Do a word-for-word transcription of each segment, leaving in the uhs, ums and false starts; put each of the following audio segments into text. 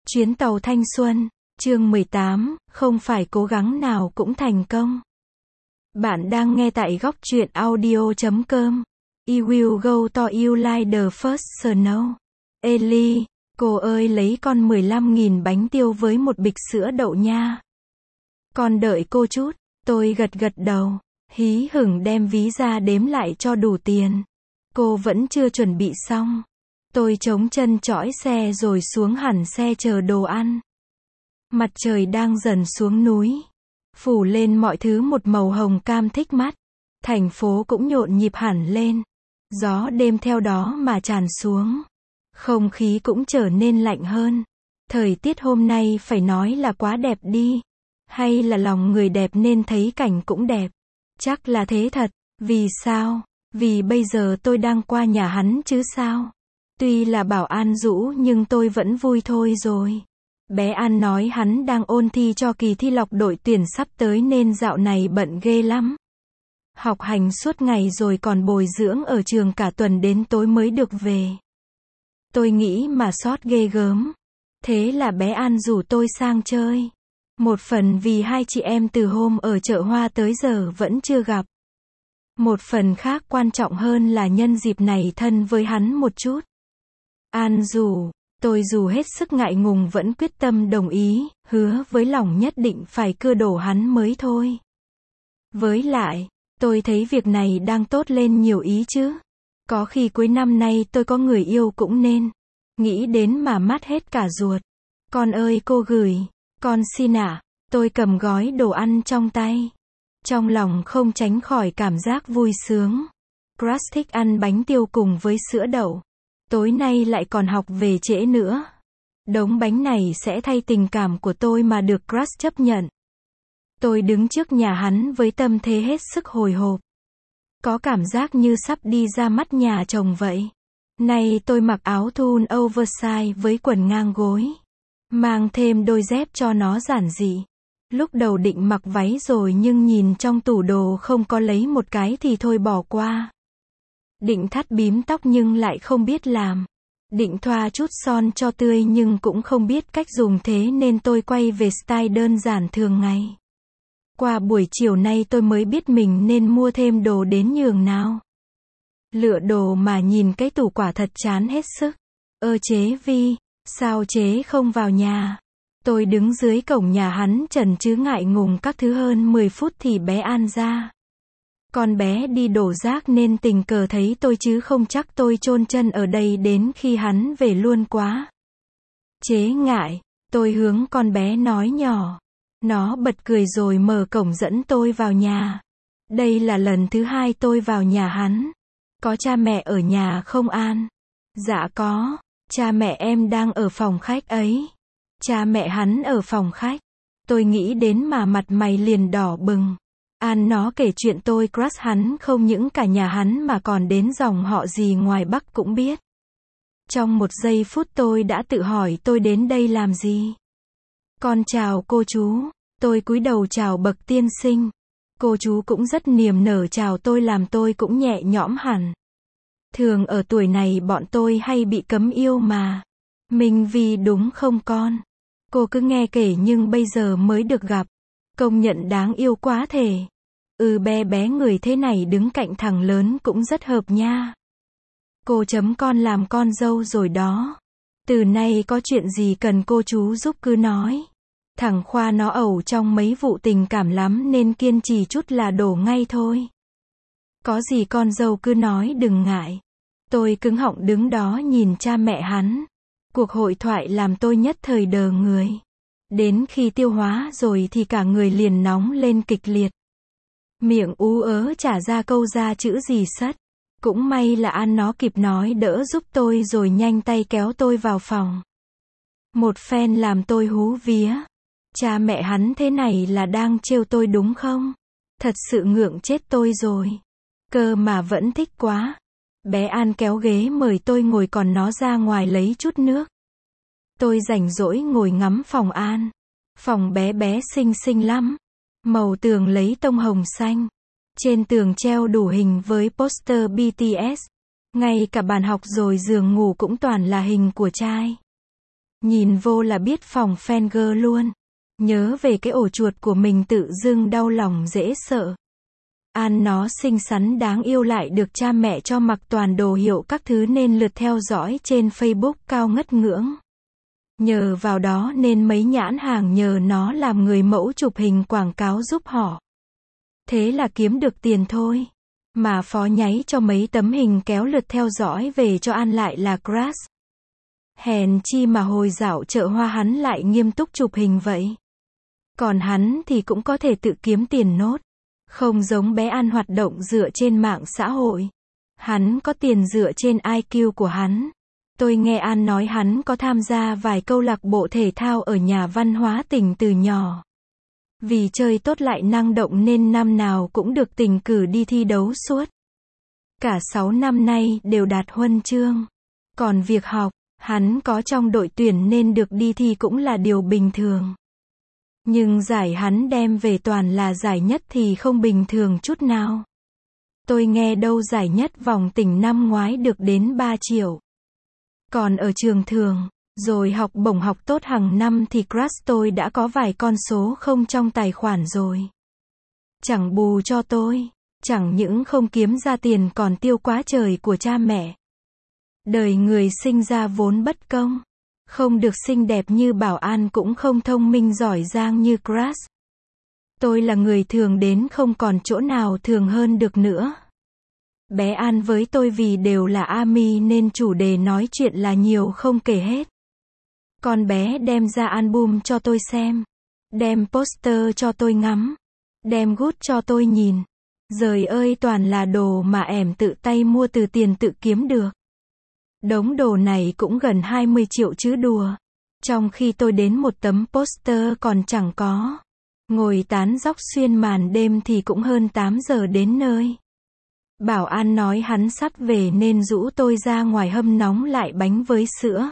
Chuyến tàu thanh xuân, chương mười tám, không phải cố gắng nào cũng thành công. Bạn đang nghe tại góc truyện audio chấm com. I will go to you like the first snow. Ellie, cô ơi lấy con mười lăm nghìn bánh tiêu với một bịch sữa đậu nha. Con đợi cô chút, tôi gật gật đầu, hí hửng đem ví ra đếm lại cho đủ tiền. Cô vẫn chưa chuẩn bị xong. Tôi chống chân chõi xe rồi xuống hẳn xe chờ đồ ăn. Mặt trời đang dần xuống núi, phủ lên mọi thứ một màu hồng cam thích mắt. Thành phố cũng nhộn nhịp hẳn lên. Gió đêm theo đó mà tràn xuống. Không khí cũng trở nên lạnh hơn. Thời tiết hôm nay phải nói là quá đẹp đi. Hay là lòng người đẹp nên thấy cảnh cũng đẹp. Chắc là thế thật. Vì sao? Vì bây giờ tôi đang qua nhà hắn chứ sao? Tuy là bảo An rũ nhưng tôi vẫn vui thôi rồi. Bé An nói hắn đang ôn thi cho kỳ thi lọc đội tuyển sắp tới nên dạo này bận ghê lắm. Học hành suốt ngày rồi còn bồi dưỡng ở trường cả tuần đến tối mới được về. Tôi nghĩ mà sót ghê gớm. Thế là bé An rủ tôi sang chơi. Một phần vì hai chị em từ hôm ở chợ hoa tới giờ vẫn chưa gặp. Một phần khác quan trọng hơn là nhân dịp này thân với hắn một chút. An rủ, tôi dù hết sức ngại ngùng vẫn quyết tâm đồng ý, hứa với lòng nhất định phải cưa đổ hắn mới thôi. Với lại, tôi thấy việc này đang tốt lên nhiều ý chứ. Có khi cuối năm nay tôi có người yêu cũng nên. Nghĩ đến mà mát hết cả ruột. Con ơi cô gửi, con xin ạ. Tôi cầm gói đồ ăn trong tay. Trong lòng không tránh khỏi cảm giác vui sướng. Crush thích ăn bánh tiêu cùng với sữa đậu. Tối nay lại còn học về trễ nữa. Đống bánh này sẽ thay tình cảm của tôi mà được Crush chấp nhận. Tôi đứng trước nhà hắn với tâm thế hết sức hồi hộp. Có cảm giác như sắp đi ra mắt nhà chồng vậy. Nay tôi mặc áo thun oversize với quần ngang gối. Mang thêm đôi dép cho nó giản dị. Lúc đầu định mặc váy rồi nhưng nhìn trong tủ đồ không có lấy một cái thì thôi bỏ qua. Định thắt bím tóc nhưng lại không biết làm. Định thoa chút son cho tươi nhưng cũng không biết cách dùng thế nên tôi quay về style đơn giản thường ngày. Qua buổi chiều nay tôi mới biết mình nên mua thêm đồ đến nhường nào. Lựa đồ mà nhìn cái tủ quả thật chán hết sức. Ơ chế Vi, sao chế không vào nhà? Tôi đứng dưới cổng nhà hắn chần chừ ngại ngùng các thứ hơn mười phút thì bé An ra. Con bé đi đổ rác nên tình cờ thấy tôi chứ không chắc tôi chôn chân ở đây đến khi hắn về luôn quá. Chế ngại, tôi hướng con bé nói nhỏ. Nó bật cười rồi mở cổng dẫn tôi vào nhà. Đây là lần thứ hai tôi vào nhà hắn. Có cha mẹ ở nhà không An? Dạ có, cha mẹ em đang ở phòng khách ấy. Cha mẹ hắn ở phòng khách. Tôi nghĩ đến mà mặt mày liền đỏ bừng. An nó kể chuyện tôi crush hắn không những cả nhà hắn mà còn đến dòng họ gì ngoài Bắc cũng biết. Trong một giây phút tôi đã tự hỏi tôi đến đây làm gì. Con chào cô chú. Tôi cúi đầu chào bậc tiên sinh. Cô chú cũng rất niềm nở chào tôi làm tôi cũng nhẹ nhõm hẳn. Thường ở tuổi này bọn tôi hay bị cấm yêu mà. Mình vì đúng không con? Cô cứ nghe kể nhưng bây giờ mới được gặp. Công nhận đáng yêu quá thể. Ừ bé bé người thế này đứng cạnh thằng lớn cũng rất hợp nha. Cô chấm con làm con dâu rồi đó. Từ nay có chuyện gì cần cô chú giúp cứ nói. Thằng Khoa nó ẩu trong mấy vụ tình cảm lắm nên kiên trì chút là đổ ngay thôi. Có gì con dâu cứ nói đừng ngại. Tôi cứng họng đứng đó nhìn cha mẹ hắn. Cuộc hội thoại làm tôi nhất thời đờ người. Đến khi tiêu hóa rồi thì cả người liền nóng lên kịch liệt. Miệng ú ớ trả ra câu ra chữ gì sất. Cũng may là An nó kịp nói đỡ giúp tôi rồi nhanh tay kéo tôi vào phòng. Một phen làm tôi hú vía. Cha mẹ hắn thế này là đang trêu tôi đúng không? Thật sự ngượng chết tôi rồi. Cơ mà vẫn thích quá. Bé An kéo ghế mời tôi ngồi còn nó ra ngoài lấy chút nước. Tôi rảnh rỗi ngồi ngắm phòng An. Phòng bé bé xinh xinh lắm. Màu tường lấy tông hồng xanh. Trên tường treo đủ hình với poster bê tê ét. Ngay cả bàn học rồi giường ngủ cũng toàn là hình của trai. Nhìn vô là biết phòng Fenger luôn. Nhớ về cái ổ chuột của mình tự dưng đau lòng dễ sợ. An nó xinh xắn đáng yêu lại được cha mẹ cho mặc toàn đồ hiệu các thứ nên lượt theo dõi trên Facebook cao ngất ngưỡng. Nhờ vào đó nên mấy nhãn hàng nhờ nó làm người mẫu chụp hình quảng cáo giúp họ. Thế là kiếm được tiền thôi. Mà phó nháy cho mấy tấm hình kéo lượt theo dõi về cho An lại là Crush. Hèn chi mà hồi dạo chợ hoa hắn lại nghiêm túc chụp hình vậy. Còn hắn thì cũng có thể tự kiếm tiền nốt. Không giống bé An hoạt động dựa trên mạng xã hội. Hắn có tiền dựa trên i kiu của hắn. Tôi nghe An nói hắn có tham gia vài câu lạc bộ thể thao ở nhà văn hóa tỉnh từ nhỏ. Vì chơi tốt lại năng động nên năm nào cũng được tỉnh cử đi thi đấu suốt. Cả sáu năm nay đều đạt huân chương. Còn việc học, hắn có trong đội tuyển nên được đi thi cũng là điều bình thường. Nhưng giải hắn đem về toàn là giải nhất thì không bình thường chút nào. Tôi nghe đâu giải nhất vòng tỉnh năm ngoái được đến ba triệu. Còn ở trường thường, rồi học bổng học tốt hàng năm thì Crush tôi đã có vài con số không trong tài khoản rồi. Chẳng bù cho tôi, chẳng những không kiếm ra tiền còn tiêu quá trời của cha mẹ. Đời người sinh ra vốn bất công. Không được xinh đẹp như Bảo An cũng không thông minh giỏi giang như Crush. Tôi là người thường đến không còn chỗ nào thường hơn được nữa. Bé An với tôi vì đều là ARMY nên chủ đề nói chuyện là nhiều không kể hết. Con bé đem ra album cho tôi xem. Đem poster cho tôi ngắm. Đem gút cho tôi nhìn. Giời ơi toàn là đồ mà ẻm tự tay mua từ tiền tự kiếm được. Đống đồ này cũng gần hai mươi triệu chứ đùa. Trong khi tôi đến một tấm poster còn chẳng có. Ngồi tán dóc xuyên màn đêm thì cũng hơn tám giờ đến nơi. Bảo An nói hắn sắp về nên rủ tôi ra ngoài hâm nóng lại bánh với sữa.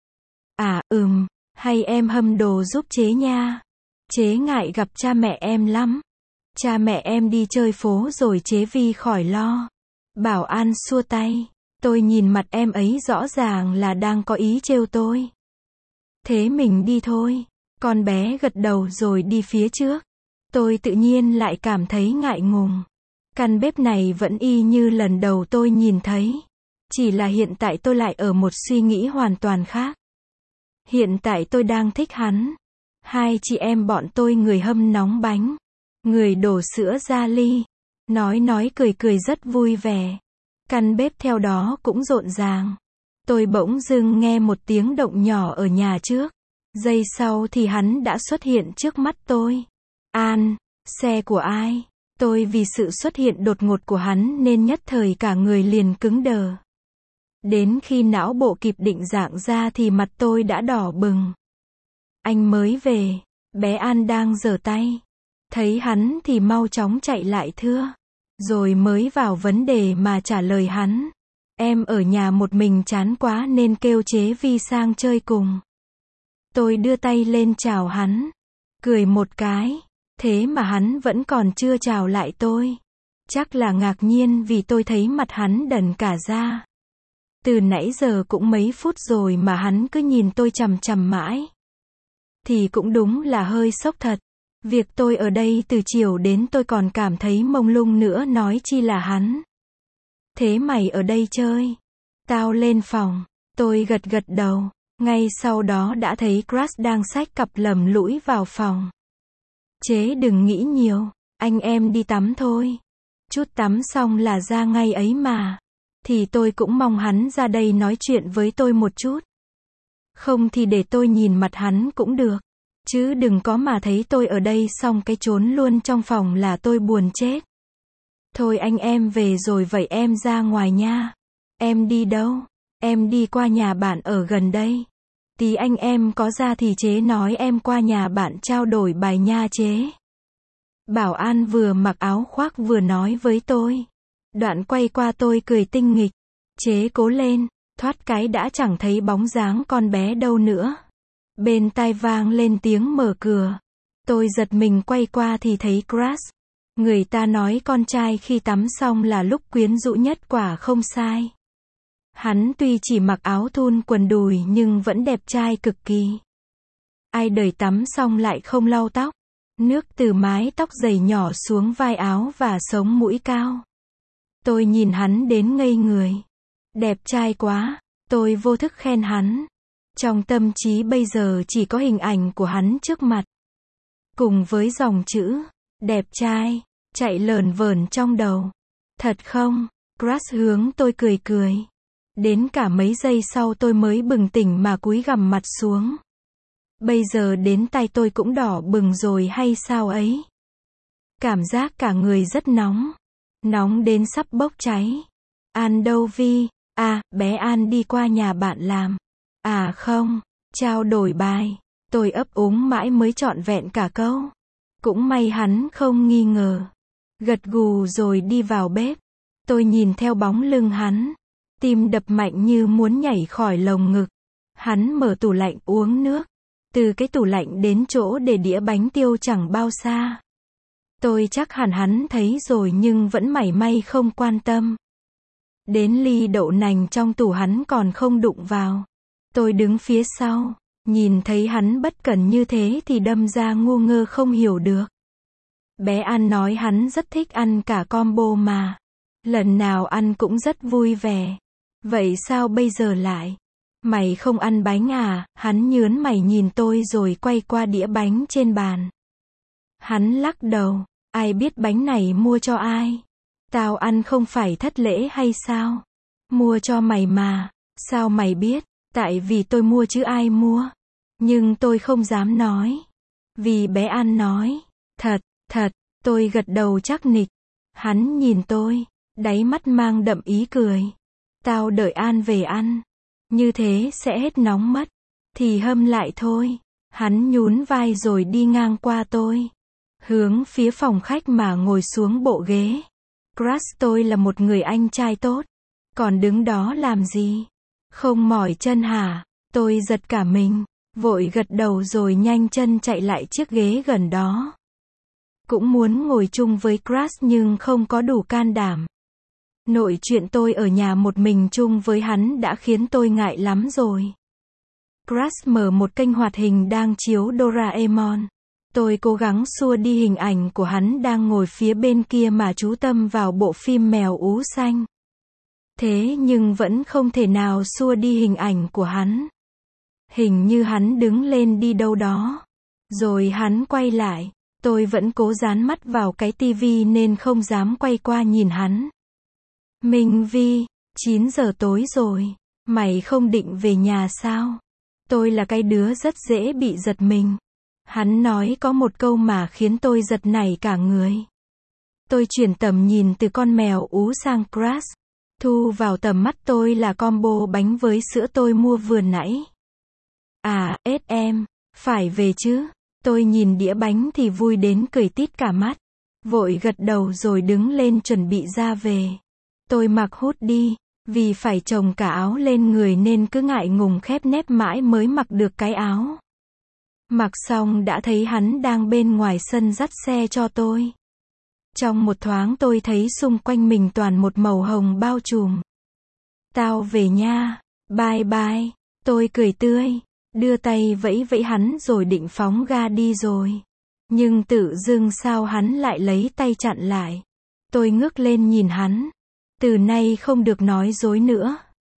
À, ừm, hay em hâm đồ giúp chế nha. Chế ngại gặp cha mẹ em lắm. Cha mẹ em đi chơi phố rồi chế vi khỏi lo. Bảo An xua tay. Tôi nhìn mặt em ấy rõ ràng là đang có ý trêu tôi. Thế mình đi thôi. Con bé gật đầu rồi đi phía trước. Tôi tự nhiên lại cảm thấy ngại ngùng. Căn bếp này vẫn y như lần đầu tôi nhìn thấy. Chỉ là hiện tại tôi lại ở một suy nghĩ hoàn toàn khác. Hiện tại tôi đang thích hắn. Hai chị em bọn tôi người hâm nóng bánh. Người đổ sữa ra ly. Nói nói cười cười rất vui vẻ. Căn bếp theo đó cũng rộn ràng. Tôi bỗng dưng nghe một tiếng động nhỏ ở nhà trước. Giây sau thì hắn đã xuất hiện trước mắt tôi. An, xe của ai? Tôi vì sự xuất hiện đột ngột của hắn nên nhất thời cả người liền cứng đờ. Đến khi não bộ kịp định dạng ra thì mặt tôi đã đỏ bừng. Anh mới về. Bé An đang giở tay. Thấy hắn thì mau chóng chạy lại thưa. Rồi mới vào vấn đề mà trả lời hắn. Em ở nhà một mình chán quá nên kêu chế vi sang chơi cùng. Tôi đưa tay lên chào hắn. Cười một cái. Thế mà hắn vẫn còn chưa chào lại tôi. Chắc là ngạc nhiên vì tôi thấy mặt hắn đần cả ra. Từ nãy giờ cũng mấy phút rồi mà hắn cứ nhìn tôi chằm chằm mãi. Thì cũng đúng là hơi sốc thật. Việc tôi ở đây từ chiều đến tôi còn cảm thấy mông lung nữa nói chi là hắn. Thế mày ở đây chơi? Tao lên phòng. Tôi gật gật đầu. Ngay sau đó đã thấy Crush đang xách cặp lầm lũi vào phòng. Chế đừng nghĩ nhiều. Anh em đi tắm thôi. Chút tắm xong là ra ngay ấy mà. Thì tôi cũng mong hắn ra đây nói chuyện với tôi một chút. Không thì để tôi nhìn mặt hắn cũng được. Chứ đừng có mà thấy tôi ở đây xong cái trốn luôn trong phòng là tôi buồn chết. Thôi anh em về rồi vậy em ra ngoài nha. Em đi đâu? Em đi qua nhà bạn ở gần đây. Tí anh em có ra thì chế nói em qua nhà bạn trao đổi bài nha chế. Bảo An vừa mặc áo khoác vừa nói với tôi. Đoạn quay qua tôi cười tinh nghịch. Chế cố lên. Thoát cái đã chẳng thấy bóng dáng con bé đâu nữa. Bên tai vang lên tiếng mở cửa. Tôi giật mình quay qua thì thấy Crush. Người ta nói con trai khi tắm xong là lúc quyến rũ nhất quả không sai. Hắn tuy chỉ mặc áo thun quần đùi nhưng vẫn đẹp trai cực kỳ. Ai đời tắm xong lại không lau tóc. Nước từ mái tóc dày nhỏ xuống vai áo và sống mũi cao. Tôi nhìn hắn đến ngây người. Đẹp trai quá, tôi vô thức khen hắn. Trong tâm trí bây giờ chỉ có hình ảnh của hắn trước mặt. Cùng với dòng chữ, đẹp trai, chạy lờn vờn trong đầu. Thật không? Crush hướng tôi cười cười. Đến cả mấy giây sau tôi mới bừng tỉnh mà cúi gằm mặt xuống. Bây giờ đến tay tôi cũng đỏ bừng rồi hay sao ấy? Cảm giác cả người rất nóng. Nóng đến sắp bốc cháy. An đâu Vi? À, bé An đi qua nhà bạn làm. À không, trao đổi bài. Tôi ấp úng mãi mới trọn vẹn cả câu. Cũng may hắn không nghi ngờ. Gật gù rồi đi vào bếp. Tôi nhìn theo bóng lưng hắn. Tim đập mạnh như muốn nhảy khỏi lồng ngực. Hắn mở tủ lạnh uống nước. Từ cái tủ lạnh đến chỗ để đĩa bánh tiêu chẳng bao xa. Tôi chắc hẳn hắn thấy rồi nhưng vẫn mảy may không quan tâm. Đến ly đậu nành trong tủ hắn còn không đụng vào. Tôi đứng phía sau, nhìn thấy hắn bất cẩn như thế thì đâm ra ngu ngơ không hiểu được. Bé An nói hắn rất thích ăn cả combo mà. Lần nào ăn cũng rất vui vẻ. Vậy sao bây giờ lại? Mày không ăn bánh à? Hắn nhớn mày nhìn tôi rồi quay qua đĩa bánh trên bàn. Hắn lắc đầu. Ai biết bánh này mua cho ai? Tao ăn không phải thất lễ hay sao? Mua cho mày mà. Sao mày biết? Tại vì tôi mua chứ ai mua. Nhưng tôi không dám nói. Vì bé An nói. Thật, thật, tôi gật đầu chắc nịch. Hắn nhìn tôi. Đáy mắt mang đậm ý cười. Tao đợi An về ăn. Như thế sẽ hết nóng mất. Thì hâm lại thôi. Hắn nhún vai rồi đi ngang qua tôi. Hướng phía phòng khách mà ngồi xuống bộ ghế. Crush tôi là một người anh trai tốt. Còn đứng đó làm gì? Không mỏi chân hả? Tôi giật cả mình. Vội gật đầu rồi nhanh chân chạy lại chiếc ghế gần đó. Cũng muốn ngồi chung với Crush nhưng không có đủ can đảm. Nội chuyện tôi ở nhà một mình chung với hắn đã khiến tôi ngại lắm rồi. Crush mở một kênh hoạt hình đang chiếu Doraemon. Tôi cố gắng xua đi hình ảnh của hắn đang ngồi phía bên kia mà chú tâm vào bộ phim Mèo Ú Xanh. Thế nhưng vẫn không thể nào xua đi hình ảnh của hắn. Hình như hắn đứng lên đi đâu đó. Rồi hắn quay lại. Tôi vẫn cố dán mắt vào cái tivi nên không dám quay qua nhìn hắn. Minh Vi, chín giờ tối rồi. Mày không định về nhà sao? Tôi là cái đứa rất dễ bị giật mình. Hắn nói có một câu mà khiến tôi giật nảy cả người. Tôi chuyển tầm nhìn từ con mèo ú sang Crush. Thu vào tầm mắt tôi là combo bánh với sữa tôi mua vừa nãy. À, ết em, phải về chứ. Tôi nhìn đĩa bánh thì vui đến cười tít cả mắt. Vội gật đầu rồi đứng lên chuẩn bị ra về. Tôi mặc hút đi. Vì phải chồng cả áo lên người nên cứ ngại ngùng khép nép mãi mới mặc được cái áo. Mặc xong đã thấy hắn đang bên ngoài sân dắt xe cho tôi. Trong một thoáng tôi thấy xung quanh mình toàn một màu hồng bao trùm. Tao về nha, bye bye. Tôi cười tươi, đưa tay vẫy vẫy hắn rồi định phóng ga đi rồi. Nhưng tự dưng sao hắn lại lấy tay chặn lại. Tôi ngước lên nhìn hắn. Từ nay không được nói dối nữa.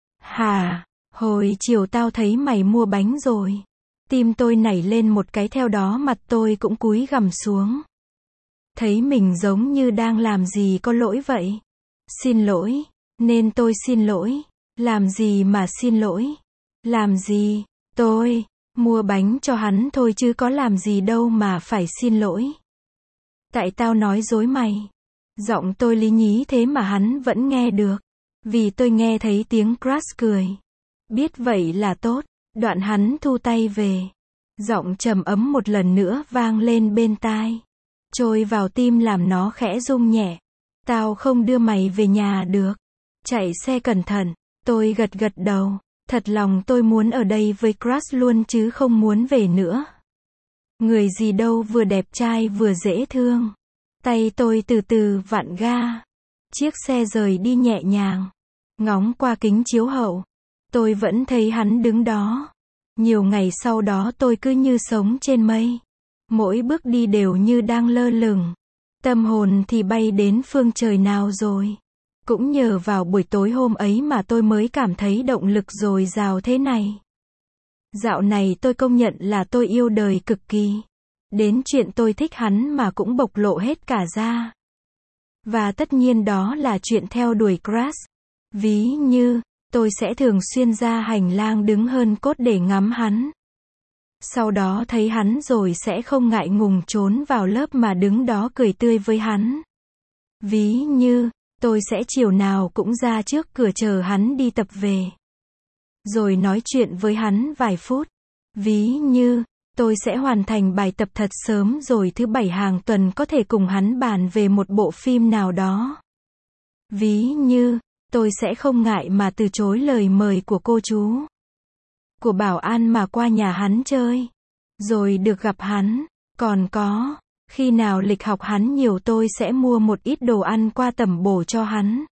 Hả, hồi chiều tao thấy mày mua bánh rồi. Tim tôi nảy lên một cái theo đó mặt tôi cũng cúi gằm xuống. Thấy mình giống như đang làm gì có lỗi vậy. Xin lỗi, nên tôi xin lỗi. Làm gì mà xin lỗi? Làm gì? Tôi mua bánh cho hắn thôi chứ có làm gì đâu mà phải xin lỗi. Tại tao nói dối mày. Giọng tôi lý nhí thế mà hắn vẫn nghe được. Vì tôi nghe thấy tiếng Crush cười. Biết vậy là tốt. Đoạn hắn thu tay về. Giọng trầm ấm một lần nữa vang lên bên tai. Trôi vào tim làm nó khẽ rung nhẹ. Tao không đưa mày về nhà được. Chạy xe cẩn thận. Tôi gật gật đầu. Thật lòng tôi muốn ở đây với Crush luôn chứ không muốn về nữa. Người gì đâu vừa đẹp trai vừa dễ thương. Tay tôi từ từ vặn ga. Chiếc xe rời đi nhẹ nhàng. Ngóng qua kính chiếu hậu, tôi vẫn thấy hắn đứng đó. Nhiều ngày sau đó tôi cứ như sống trên mây. Mỗi bước đi đều như đang lơ lửng. Tâm hồn thì bay đến phương trời nào rồi. Cũng nhờ vào buổi tối hôm ấy mà tôi mới cảm thấy động lực dồi dào thế này. Dạo này tôi công nhận là tôi yêu đời cực kỳ. Đến chuyện tôi thích hắn mà cũng bộc lộ hết cả ra. Và tất nhiên đó là chuyện theo đuổi crush. Ví như, tôi sẽ thường xuyên ra hành lang đứng hơn cốt để ngắm hắn. Sau đó thấy hắn rồi sẽ không ngại ngùng trốn vào lớp mà đứng đó cười tươi với hắn. Ví như, tôi sẽ chiều nào cũng ra trước cửa chờ hắn đi tập về. Rồi nói chuyện với hắn vài phút. Ví như, tôi sẽ hoàn thành bài tập thật sớm rồi thứ bảy hàng tuần có thể cùng hắn bàn về một bộ phim nào đó. Ví như, tôi sẽ không ngại mà từ chối lời mời của cô chú, của bảo an mà qua nhà hắn chơi. Rồi được gặp hắn. Còn có, khi nào lịch học hắn nhiều tôi sẽ mua một ít đồ ăn qua tẩm bổ cho hắn.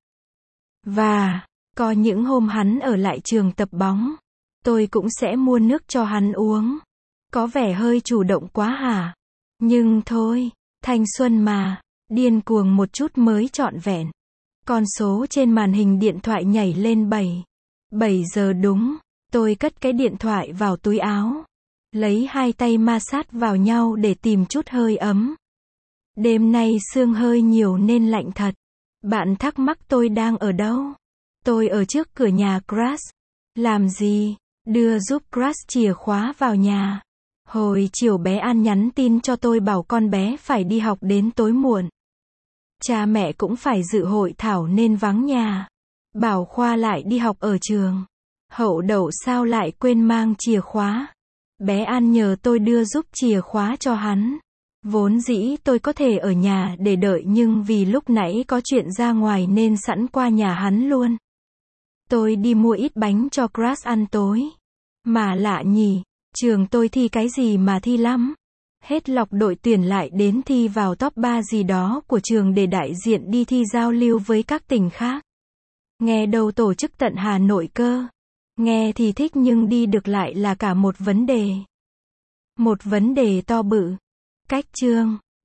Và, có những hôm hắn ở lại trường tập bóng, tôi cũng sẽ mua nước cho hắn uống. Có vẻ hơi chủ động quá hả? Nhưng thôi, thanh xuân mà, điên cuồng một chút mới trọn vẹn. Con số trên màn hình điện thoại nhảy lên bảy. bảy giờ đúng, tôi cất cái điện thoại vào túi áo. Lấy hai tay ma sát vào nhau để tìm chút hơi ấm. Đêm nay sương hơi nhiều nên lạnh thật. Bạn thắc mắc tôi đang ở đâu? Tôi ở trước cửa nhà crush. Làm gì? Đưa giúp crush chìa khóa vào nhà. Hồi chiều bé An nhắn tin cho tôi bảo con bé phải đi học đến tối muộn. Cha mẹ cũng phải dự hội thảo nên vắng nhà. Bảo Khoa lại đi học ở trường. Hậu đậu sao lại quên mang chìa khóa. Bé An nhờ tôi đưa giúp chìa khóa cho hắn. Vốn dĩ tôi có thể ở nhà để đợi nhưng vì lúc nãy có chuyện ra ngoài nên sẵn qua nhà hắn luôn. Tôi đi mua ít bánh cho crush ăn tối. Mà lạ nhỉ, trường tôi thi cái gì mà thi lắm. Hết lọc đội tuyển lại đến thi vào top ba gì đó của trường để đại diện đi thi giao lưu với các tỉnh khác. Nghe đâu tổ chức tận Hà Nội cơ. Nghe thì thích nhưng đi được lại là cả một vấn đề. Một vấn đề to bự. Cách chương.